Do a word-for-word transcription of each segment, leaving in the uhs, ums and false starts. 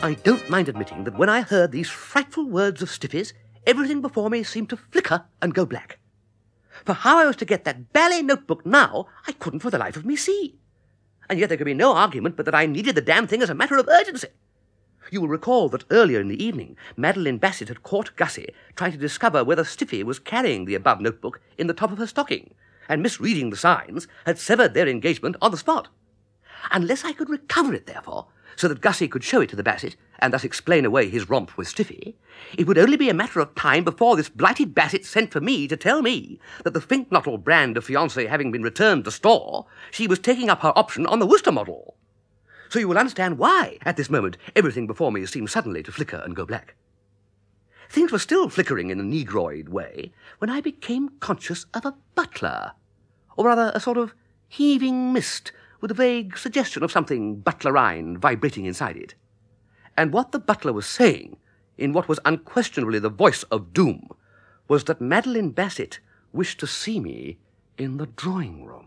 I don't mind admitting that when I heard these frightful words of Stiffy's, everything before me seemed to flicker and go black. For how I was to get that ballet notebook now, I couldn't for the life of me see. And yet there could be no argument but that I needed the damn thing as a matter of urgency. You will recall that earlier in the evening, Madeline Bassett had caught Gussie trying to discover whether Stiffy was carrying the above notebook in the top of her stocking, and misreading the signs, had severed their engagement on the spot. Unless I could recover it, therefore, so that Gussie could show it to the Bassett, and thus explain away his romp with Stiffy, it would only be a matter of time before this blighted Bassett sent for me to tell me that the Finknottle brand of fiancé having been returned to store, she was taking up her option on the Worcester model. So you will understand why, at this moment, everything before me seemed suddenly to flicker and go black. Things were still flickering in a negroid way when I became conscious of a butler, or rather a sort of heaving mist with a vague suggestion of something butlerine vibrating inside it. And what the butler was saying, in what was unquestionably the voice of doom, was that Madeline Bassett wished to see me in the drawing room.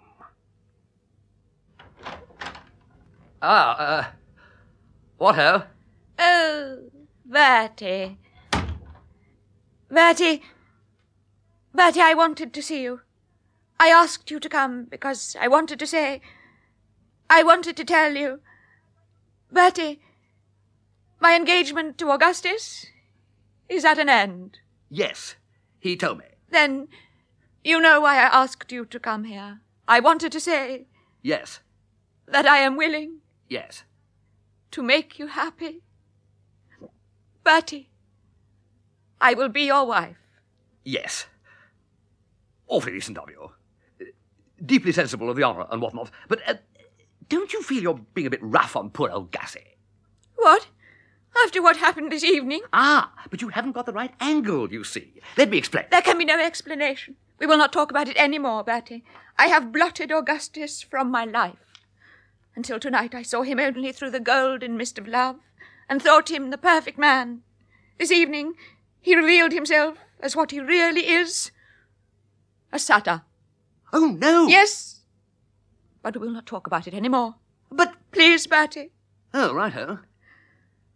Ah, uh, what ho? Oh, Bertie. Bertie. Bertie, I wanted to see you. I asked you to come because I wanted to say... I wanted to tell you... Bertie, my engagement to Augustus is at an end. Yes, he told me. Then you know why I asked you to come here. I wanted to say... Yes. That I am willing... Yes. To make you happy. Bertie, I will be your wife. Yes. Awfully decent of you. Deeply sensible of the honour and whatnot. But uh, don't you feel you're being a bit rough on poor old Gussie? What? After what happened this evening? Ah, but you haven't got the right angle, you see. Let me explain. There can be no explanation. We will not talk about it any more, Bertie. I have blotted Augustus from my life. Until tonight I saw him only through the golden mist of love, and thought him the perfect man. This evening he revealed himself as what he really is, a satyr. Oh, no! Yes, but we will not talk about it any more. But... Please, Bertie. Oh, righto.